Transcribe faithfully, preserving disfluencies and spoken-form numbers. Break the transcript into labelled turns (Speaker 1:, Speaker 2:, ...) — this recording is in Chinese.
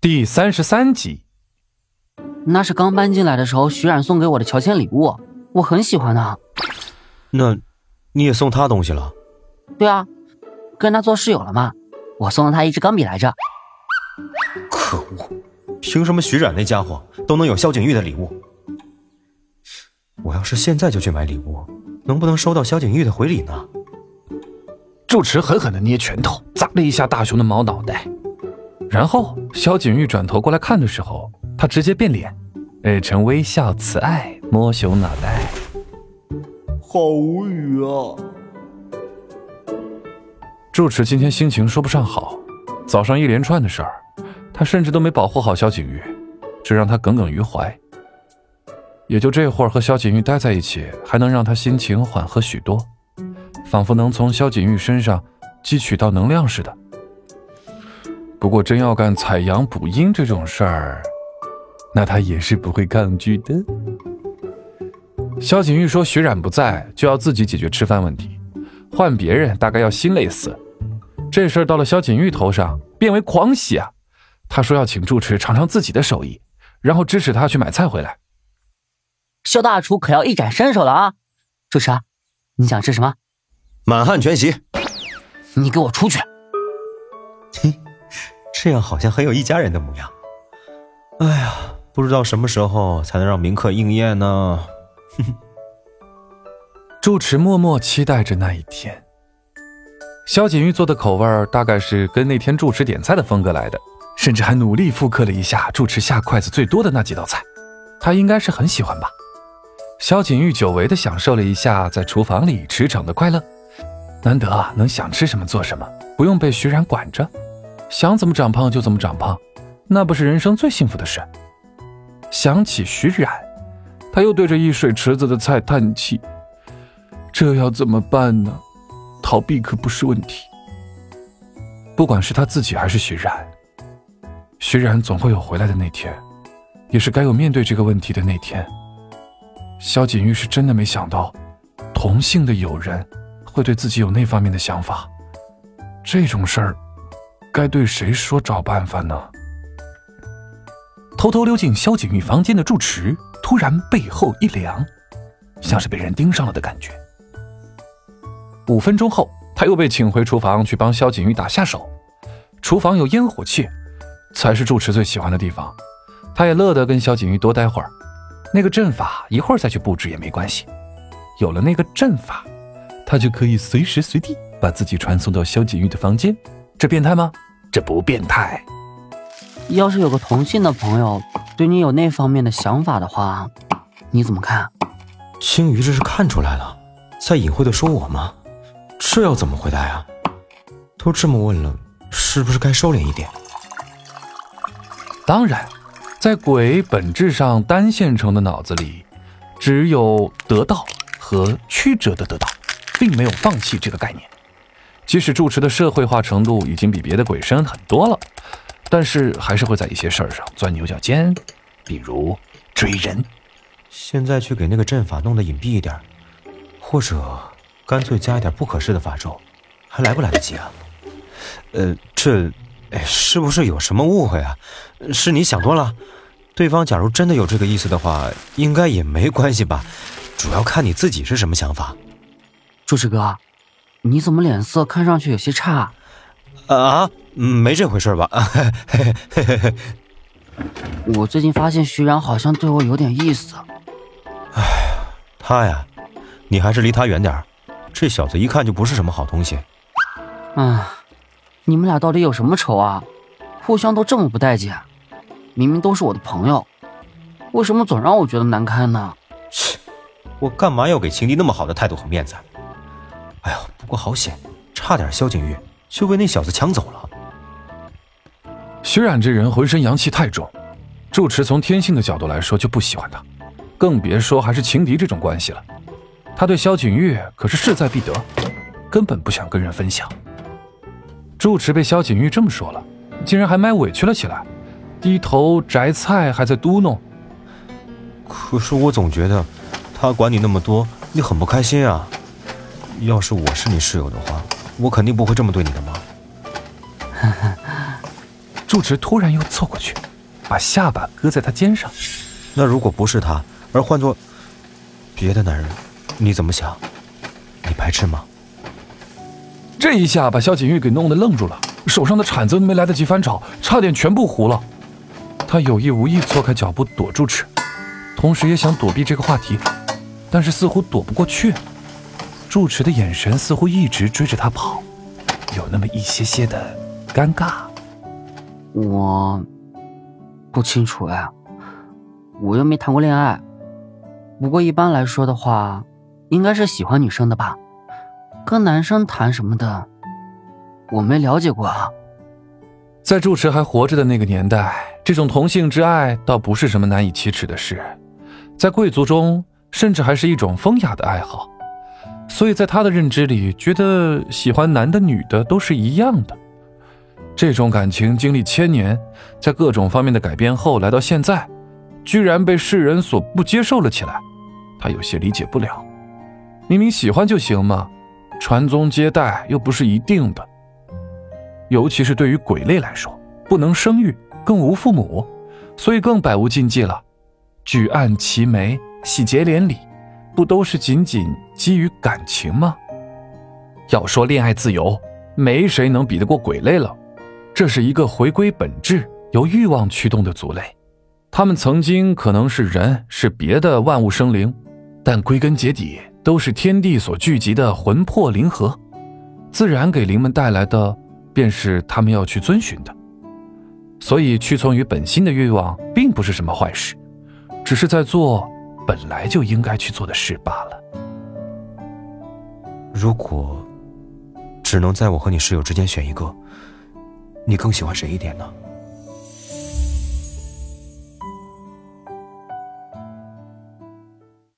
Speaker 1: 第三十三集。
Speaker 2: 那是刚搬进来的时候徐冉送给我的乔迁礼物，我很喜欢它。
Speaker 3: 那你也送他东西了？
Speaker 2: 对啊，跟他做室友了嘛，我送了他一支钢笔来着。
Speaker 3: 可恶，凭什么徐冉那家伙都能有萧景玉的礼物？我要是现在就去买礼物，能不能收到萧景玉的回礼呢？
Speaker 1: 住持狠狠地捏拳头，砸了一下大雄的毛脑袋。然后萧景玉转头过来看的时候，他直接变脸，日成微笑慈爱，摸熊脑袋。
Speaker 3: 好无语啊！
Speaker 1: 住持今天心情说不上好，早上一连串的事儿，他甚至都没保护好萧景玉，这让他耿耿于怀。也就这会儿和萧景玉待在一起，还能让他心情缓和许多，仿佛能从萧景玉身上汲取到能量似的。不过真要干采阳补阴这种事儿，那他也是不会抗拒的。萧景玉说徐冉不在就要自己解决吃饭问题，换别人大概要心累死。这事儿到了萧景玉头上变为狂喜啊！他说要请住持尝尝自己的手艺，然后支持他去买菜回来。
Speaker 2: 萧大厨可要一展身手了啊！住持，你想吃什么？
Speaker 3: 满汉全席。
Speaker 2: 你给我出去！
Speaker 3: 嘿，这样好像很有一家人的模样。哎呀，不知道什么时候才能让铭刻应验呢？
Speaker 1: 住持默默期待着那一天。萧景玉做的口味大概是跟那天住持点菜的风格来的，甚至还努力复刻了一下住持下筷子最多的那几道菜，他应该是很喜欢吧。萧景玉久违地享受了一下在厨房里驰骋的快乐，难得能想吃什么做什么，不用被徐冉管着，想怎么长胖就怎么长胖，那不是人生最幸福的事。想起徐冉，他又对着一水池子的菜叹气，这要怎么办呢？逃避可不是问题。不管是他自己还是徐冉，徐冉总会有回来的那天，也是该有面对这个问题的那天。萧景玉是真的没想到同性的友人会对自己有那方面的想法，这种事儿该对谁说找办法呢？偷偷溜进萧景玉房间的住持突然背后一凉，像是被人盯上了的感觉。五分钟后，他又被请回厨房去帮萧景玉打下手。厨房有烟火气，才是住持最喜欢的地方，他也乐得跟萧景玉多待会儿。那个阵法一会儿再去布置也没关系，有了那个阵法，他就可以随时随地把自己传送到萧景玉的房间。这变态吗？这不变态。
Speaker 2: 要是有个同性的朋友对你有那方面的想法的话，你怎么看？
Speaker 3: 青鱼这是看出来了，在隐晦的说我吗？这要怎么回答呀？都这么问了，是不是该收敛一点？
Speaker 1: 当然，在鬼本质上单线程的脑子里，只有得到和曲折的得到，并没有放弃这个概念。即使住持的社会化程度已经比别的鬼深很多了，但是还是会在一些事儿上钻牛角尖，比如追人。
Speaker 3: 现在去给那个阵法弄得隐蔽一点，或者干脆加一点不可视的法咒，还来不来得及啊？呃，这是不是有什么误会啊？是你想多了？对方假如真的有这个意思的话，应该也没关系吧，主要看你自己是什么想法。
Speaker 2: 住持哥，你怎么脸色看上去有些差？
Speaker 3: 啊，没这回事吧？
Speaker 2: 我最近发现徐冉好像对我有点意思。
Speaker 3: 哎呀，他呀，你还是离他远点，这小子一看就不是什么好东西。
Speaker 2: 啊，你们俩到底有什么仇啊？互相都这么不待见，明明都是我的朋友，为什么总让我觉得难堪呢？
Speaker 3: 切，我干嘛要给情敌那么好的态度和面子？哎呀，不过好险，差点萧景玉就被那小子抢走了。
Speaker 1: 徐冉这人浑身阳气太重，住持从天性的角度来说就不喜欢他，更别说还是情敌这种关系了。他对萧景玉可是势在必得，根本不想跟人分享。住持被萧景玉这么说了，竟然还卖委屈了起来，低头摘菜还在嘟哝。
Speaker 3: 可是我总觉得他管你那么多，你很不开心啊。要是我是你室友的话，我肯定不会这么对你的嘛。
Speaker 1: 住持突然又凑过去，把下巴搁在他肩上。
Speaker 3: 那如果不是他，而换作别的男人，你怎么想？你排斥吗？
Speaker 1: 这一下把萧景玉给弄得愣住了，手上的铲子没来得及翻炒，差点全部糊了。他有意无意错开脚步躲住齿，同时也想躲避这个话题，但是似乎躲不过去。住持的眼神似乎一直追着他跑，有那么一些些的尴尬。
Speaker 2: 我不清楚哎，我又没谈过恋爱。不过一般来说的话，应该是喜欢女生的吧。跟男生谈什么的，我没了解过啊。
Speaker 1: 在住持还活着的那个年代，这种同性之爱倒不是什么难以启齿的事，在贵族中甚至还是一种风雅的爱好。所以在他的认知里，觉得喜欢男的女的都是一样的。这种感情经历千年，在各种方面的改变后，来到现在，居然被世人所不接受了起来，他有些理解不了。明明喜欢就行嘛，传宗接代又不是一定的。尤其是对于鬼类来说，不能生育，更无父母，所以更百无禁忌了。举案齐眉，喜结连理，不都是仅仅基于感情吗？要说恋爱自由，没谁能比得过鬼类了。这是一个回归本质，由欲望驱动的族类。他们曾经可能是人，是别的万物生灵，但归根结底都是天地所聚集的魂魄灵合，自然给灵们带来的便是他们要去遵循的。所以屈从于本心的欲望并不是什么坏事，只是在做本来就应该去做的事罢了。
Speaker 3: 如果只能在我和你室友之间选一个，你更喜欢谁一点呢？